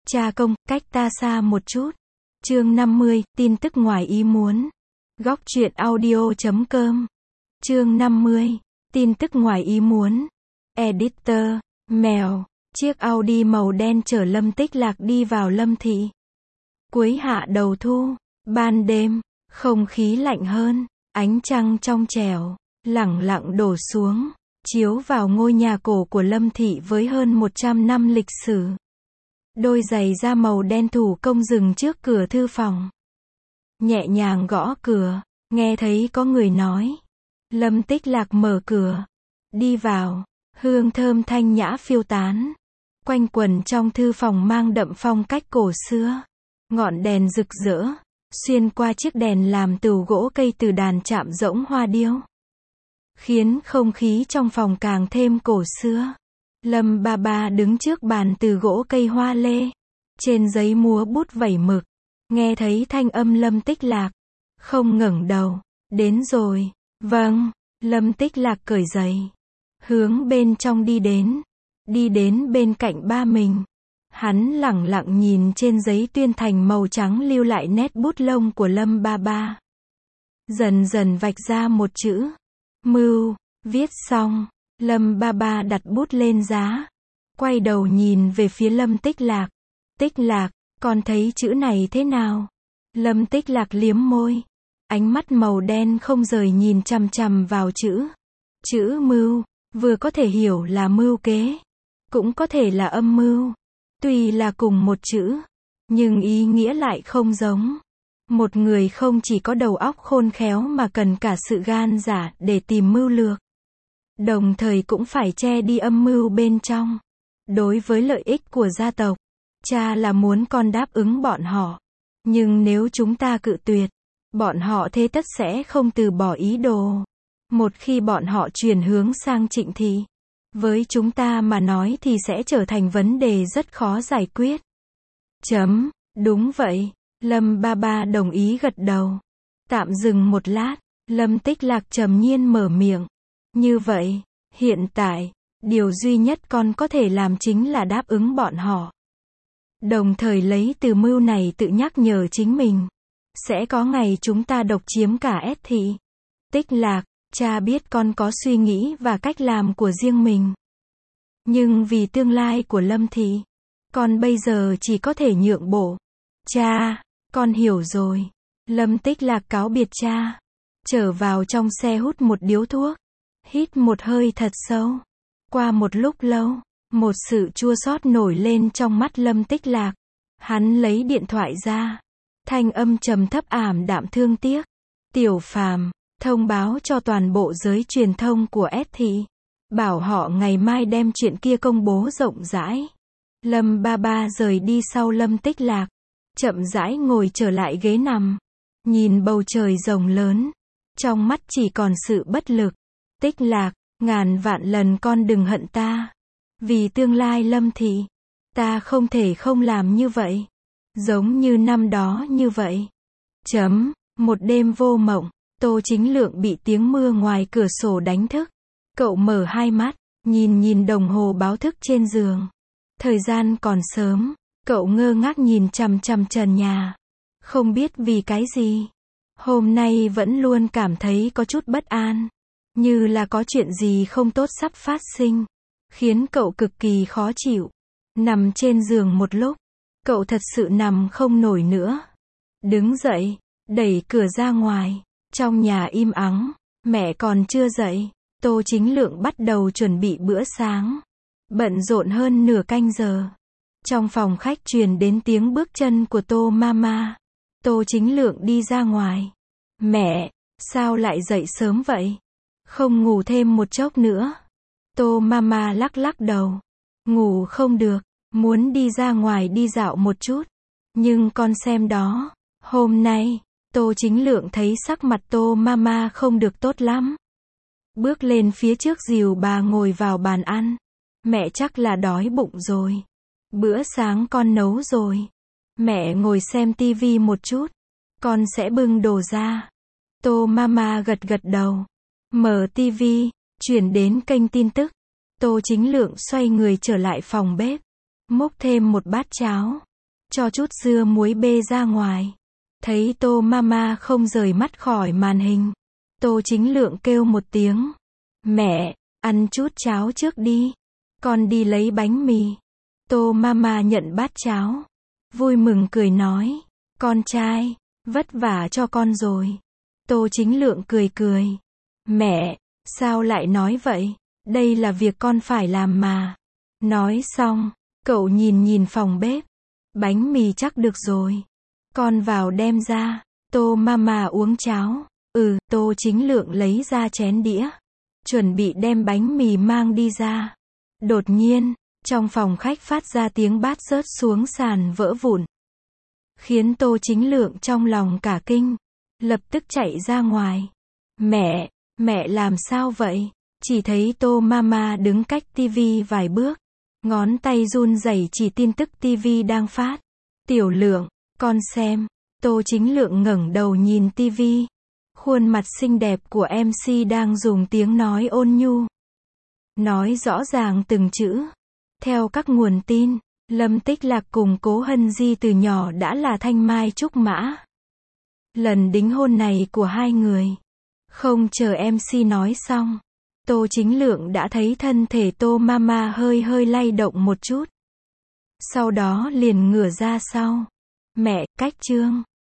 Cha công, cách ta xa một chút. Chương 50, tin tức ngoài ý muốn. Góc truyện audio.com. Chương 50, tin tức ngoài ý muốn. Editor, mèo. Chiếc Audi màu đen chở Lâm Tích Lạc đi vào Lâm thị. Cuối hạ đầu thu, ban đêm, không khí lạnh hơn, ánh trăng trong trẻo, lẳng lặng đổ xuống, chiếu vào ngôi nhà cổ của Lâm thị với hơn 100 năm lịch sử. Đôi giày da màu đen thủ công dừng trước cửa thư phòng. Nhẹ nhàng gõ cửa, nghe thấy có người nói. Lâm Tích Lạc mở cửa, đi vào, hương thơm thanh nhã phiêu tán, quanh quẩn trong thư phòng mang đậm phong cách cổ xưa. Ngọn đèn rực rỡ, xuyên qua chiếc đèn làm từ gỗ cây từ đàn chạm rỗng hoa điêu, khiến không khí trong phòng càng thêm cổ xưa. Lâm ba ba đứng trước bàn từ gỗ cây hoa lê, trên giấy múa bút vẩy mực, nghe thấy thanh âm Lâm Tích Lạc, không ngẩng đầu. Đến rồi. Vâng. Lâm Tích Lạc cởi giày, hướng bên trong đi đến bên cạnh ba mình. Hắn lẳng lặng nhìn trên giấy tuyên thành màu trắng lưu lại nét bút lông của Lâm ba ba. Dần dần vạch ra một chữ mưu. Viết xong, Lâm ba ba đặt bút lên giá, quay đầu nhìn về phía Lâm Tích Lạc. Tích Lạc, con thấy chữ này thế nào? Lâm Tích Lạc liếm môi, ánh mắt màu đen không rời nhìn chằm chằm vào chữ mưu, vừa có thể hiểu là mưu kế, cũng có thể là âm mưu. Tuy là cùng một chữ, nhưng ý nghĩa lại không giống. Một người không chỉ có đầu óc khôn khéo mà cần cả sự gan dạ để tìm mưu lược, đồng thời cũng phải che đi âm mưu bên trong. Đối với lợi ích của gia tộc, cha là muốn con đáp ứng bọn họ. Nhưng nếu chúng ta cự tuyệt, bọn họ thế tất sẽ không từ bỏ ý đồ. Một khi bọn họ chuyển hướng sang Trịnh thị, với chúng ta mà nói thì sẽ trở thành vấn đề rất khó giải quyết. Đúng vậy. Lâm ba ba đồng ý gật đầu. Tạm dừng một lát, Lâm Tích Lạc trầm nhiên mở miệng. Như vậy, hiện tại, điều duy nhất con có thể làm chính là đáp ứng bọn họ. Đồng thời lấy từ mưu này tự nhắc nhở chính mình. Sẽ có ngày chúng ta độc chiếm cả S thị. Tích Lạc, cha biết con có suy nghĩ và cách làm của riêng mình. Nhưng vì tương lai của Lâm thị, con bây giờ chỉ có thể nhượng bộ. Cha, con hiểu rồi. Lâm Tích Lạc cáo biệt cha, trở vào trong xe hút một điếu thuốc, hít một hơi thật sâu. Qua một lúc lâu, một sự chua xót nổi lên trong mắt Lâm Tích Lạc. Hắn lấy điện thoại ra, thanh âm trầm thấp ảm đạm thương tiếc. Tiểu Phàm, thông báo cho toàn bộ giới truyền thông của S thị, bảo họ ngày mai đem chuyện kia công bố rộng rãi. Lâm ba ba rời đi sau Lâm Tích Lạc, chậm rãi ngồi trở lại ghế nằm, nhìn bầu trời rộng lớn, trong mắt chỉ còn sự bất lực. Tích Lạc, ngàn vạn lần con đừng hận ta. Vì tương lai Lâm thị, ta không thể không làm như vậy. Giống như năm đó như vậy. Một đêm vô mộng, Tô Chính Lượng bị tiếng mưa ngoài cửa sổ đánh thức. Cậu mở hai mắt, nhìn đồng hồ báo thức trên giường. Thời gian còn sớm, cậu ngơ ngác nhìn chằm chằm trần nhà. Không biết vì cái gì, hôm nay vẫn luôn cảm thấy có chút bất an, như là có chuyện gì không tốt sắp phát sinh, khiến cậu cực kỳ khó chịu. Nằm trên giường một lúc, cậu thật sự nằm không nổi nữa. Đứng dậy, đẩy cửa ra ngoài. Trong nhà im ắng, mẹ còn chưa dậy. Tô Chính Lượng bắt đầu chuẩn bị bữa sáng. Bận rộn hơn nửa canh giờ. Trong phòng khách truyền đến tiếng bước chân của Tô Mama. Tô Chính Lượng đi ra ngoài. Mẹ, sao lại dậy sớm vậy? Không ngủ thêm một chốc nữa? Tô Mama lắc lắc đầu. Ngủ không được, muốn đi ra ngoài đi dạo một chút. Nhưng con xem đó, hôm nay, Tô Chính Lượng thấy sắc mặt Tô Mama không được tốt lắm. Bước lên phía trước dìu bà ngồi vào bàn ăn. Mẹ chắc là đói bụng rồi. Bữa sáng con nấu rồi. Mẹ ngồi xem tivi một chút. Con sẽ bưng đồ ra. Tô Mama gật gật đầu. Mở tivi, chuyển đến kênh tin tức. Tô Chính Lượng xoay người trở lại phòng bếp. Múc thêm một bát cháo. cho chút dưa muối bê ra ngoài. Thấy Tô Mama không rời mắt khỏi màn hình. Tô Chính Lượng kêu một tiếng. Mẹ, ăn chút cháo trước đi. Con đi lấy bánh mì. Tô Mama nhận bát cháo. Vui mừng cười nói. Con trai, vất vả cho con rồi. Tô Chính Lượng cười cười. Mẹ, sao lại nói vậy? Đây là việc con phải làm mà. Nói xong, cậu nhìn phòng bếp. Bánh mì chắc được rồi. Con vào đem ra. Tô Mama uống cháo. Tô Chính Lượng lấy ra chén đĩa. Chuẩn bị đem bánh mì mang đi ra. Đột nhiên, trong phòng khách phát ra tiếng bát rớt xuống sàn vỡ vụn. Khiến Tô Chính Lượng trong lòng cả kinh. Lập tức chạy ra ngoài. Mẹ làm sao vậy? Chỉ thấy Tô Mama đứng cách tivi vài bước. Ngón tay run rẩy chỉ tin tức tivi đang phát. Tiểu Lượng, con xem. Tô Chính Lượng ngẩng đầu nhìn tivi. Khuôn mặt xinh đẹp của MC đang dùng tiếng nói ôn nhu. Nói rõ ràng từng chữ. Theo các nguồn tin, Lâm Tích Lạc cùng Cố Hân Di từ nhỏ đã là thanh mai trúc mã. Lần đính hôn này của hai người. Không chờ MC nói xong, Tô Chính Lượng đã thấy thân thể Tô Mama hơi lay động một chút. Sau đó liền ngửa ra sau. Mẹ, cách chương.